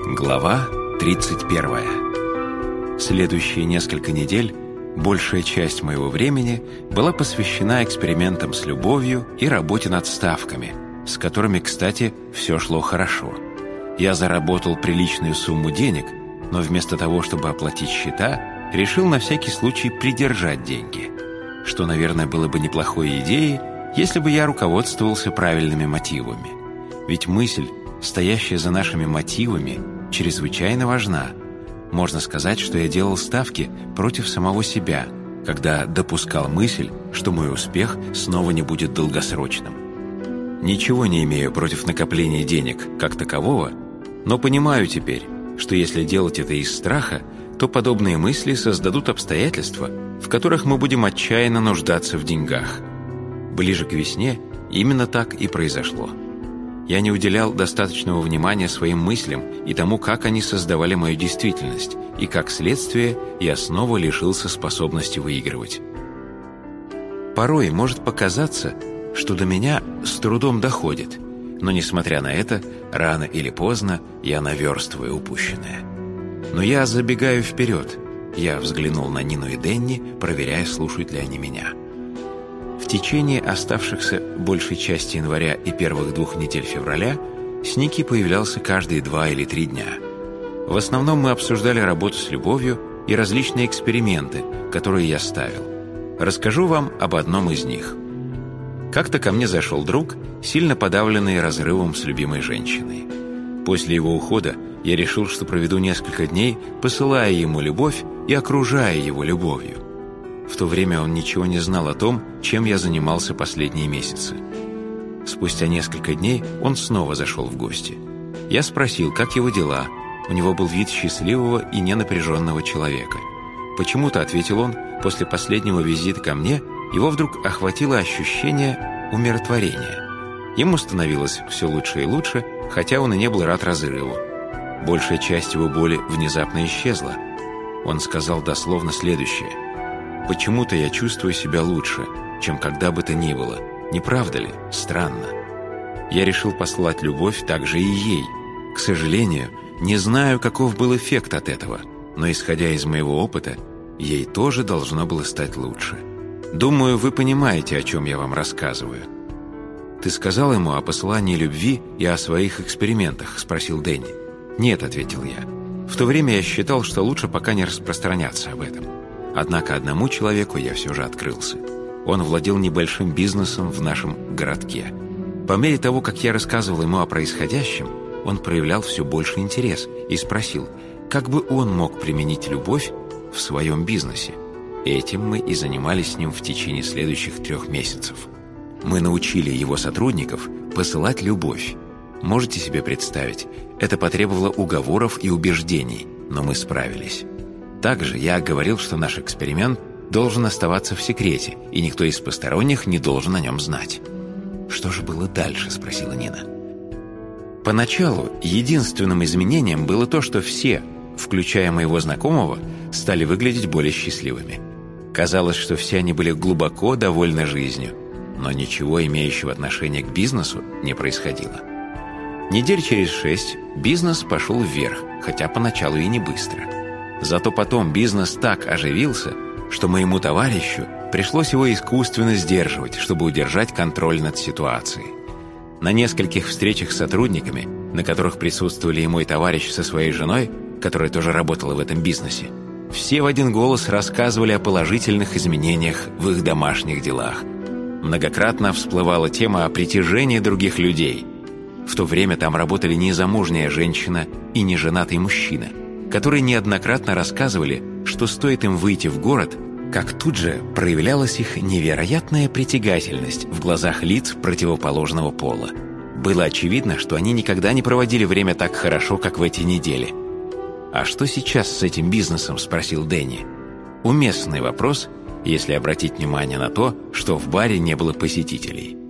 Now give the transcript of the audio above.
Глава 31. Следующие несколько недель большая часть моего времени была посвящена экспериментам с любовью и работе над ставками, с которыми, кстати, все шло хорошо. Я заработал приличную сумму денег, но вместо того, чтобы оплатить счета, решил на всякий случай придержать деньги, что, наверное, было бы неплохой идеей, если бы я руководствовался правильными мотивами. Ведь мысль, стоящая за нашими мотивами, чрезвычайно важна. Можно сказать, что я делал ставки против самого себя, когда допускал мысль, что мой успех снова не будет долгосрочным. Ничего не имею против накопления денег как такового, но понимаю теперь, что если делать это из страха, то подобные мысли создадут обстоятельства, в которых мы будем отчаянно нуждаться в деньгах. Ближе к весне именно так и произошло. Я не уделял достаточного внимания своим мыслям и тому, как они создавали мою действительность, и, как следствие, я снова лишился способности выигрывать. Порой может показаться, что до меня с трудом доходит, но, несмотря на это, рано или поздно я наверстываю упущенное. Но я забегаю вперед. Я взглянул на Нину и Дэнни, проверяя, слушают ли они меня. В течение оставшихся большей части января и первых 2 недель февраля с Ники появлялся каждые 2 или 3 дня. В основном мы обсуждали работу с любовью и различные эксперименты, которые я ставил. Расскажу вам об одном из них. Как-то ко мне зашел друг, сильно подавленный разрывом с любимой женщиной. После его ухода я решил, что проведу несколько дней, посылая ему любовь и окружая его любовью. В то время он ничего не знал о том, чем я занимался последние месяцы. Спустя несколько дней он снова зашел в гости. Я спросил, как его дела. У него был вид счастливого и ненапряженного человека. Почему-то, ответил он, после последнего визита ко мне его вдруг охватило ощущение умиротворения. Ему становилось все лучше и лучше, хотя он и не был рад разрыву. Большая часть его боли внезапно исчезла. Он сказал дословно следующее: «Почему-то я чувствую себя лучше, чем когда бы то ни было. Не правда ли? Странно». Я решил послать любовь также и ей. К сожалению, не знаю, каков был эффект от этого, но, исходя из моего опыта, ей тоже должно было стать лучше. Думаю, вы понимаете, о чем я вам рассказываю. «Ты сказал ему о посылании любви и о своих экспериментах?» – спросил Дэнни. «Нет», – ответил я. «В то время я считал, что лучше пока не распространяться об этом». Однако одному человеку я все же открылся. Он владел небольшим бизнесом в нашем городке. По мере того, как я рассказывал ему о происходящем, он проявлял все больше интерес и спросил, как бы он мог применить любовь в своем бизнесе. Этим мы и занимались с ним в течение следующих 3 месяцев. Мы научили его сотрудников посылать любовь. Можете себе представить, это потребовало уговоров и убеждений, но мы справились. Также я говорил, что наш эксперимент должен оставаться в секрете, и никто из посторонних не должен о нем знать. «Что же было дальше?» – спросила Нина. Поначалу единственным изменением было то, что все, включая моего знакомого, стали выглядеть более счастливыми. Казалось, что все они были глубоко довольны жизнью, но ничего, имеющего отношение к бизнесу, не происходило. Недель через 6 бизнес пошел вверх, хотя поначалу и не быстро. Зато потом бизнес так оживился, что моему товарищу пришлось его искусственно сдерживать, чтобы удержать контроль над ситуацией. На нескольких встречах с сотрудниками, на которых присутствовали и мой товарищ со своей женой, которая тоже работала в этом бизнесе, все в один голос рассказывали о положительных изменениях в их домашних делах. Многократно всплывала тема о притяжении других людей. В то время там работали незамужняя женщина и неженатый мужчина, которые неоднократно рассказывали, что стоит им выйти в город, как тут же проявлялась их невероятная притягательность в глазах лиц противоположного пола. Было очевидно, что они никогда не проводили время так хорошо, как в эти недели. «А что сейчас с этим бизнесом?» – спросил Дэнни. Уместный вопрос, если обратить внимание на то, что в баре не было посетителей.